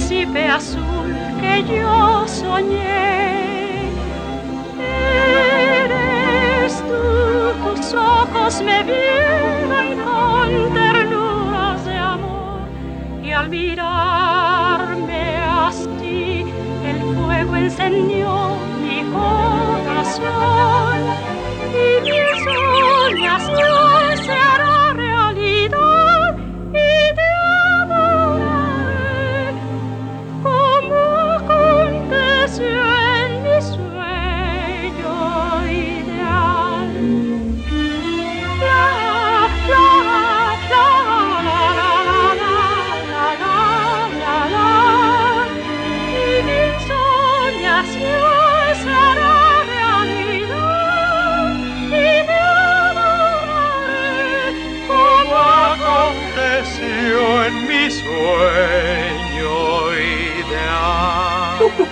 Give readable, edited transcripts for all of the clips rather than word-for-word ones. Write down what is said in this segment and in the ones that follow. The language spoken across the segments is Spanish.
príncipe azul que yo soñé. Eres tú, tus ojos me vieron con ternuras de amor, y al mirarme así el fuego encendió mi corazón, y mi soñación se hará realidad, y te adoraré como aconteció en mi sueño ideal. La, la, la, la, la, la, la, la, la, la, y mi soñación se hará realidad, y te adoraré como aconteció en mi sueño ideal.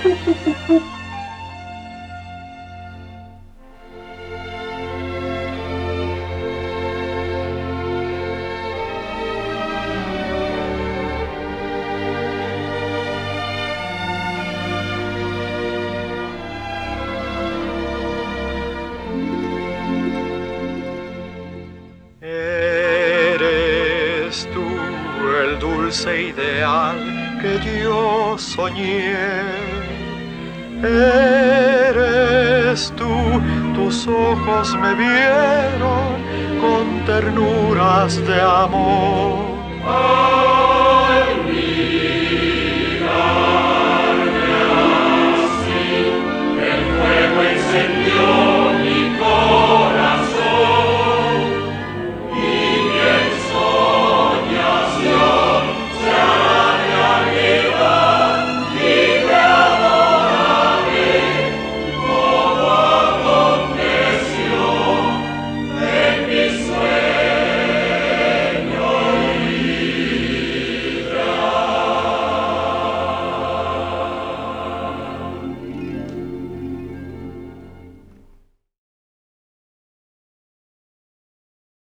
Eres tú el dulce ideal que yo soñé. Eres tú, tus ojos me vieron con ternuras de amor.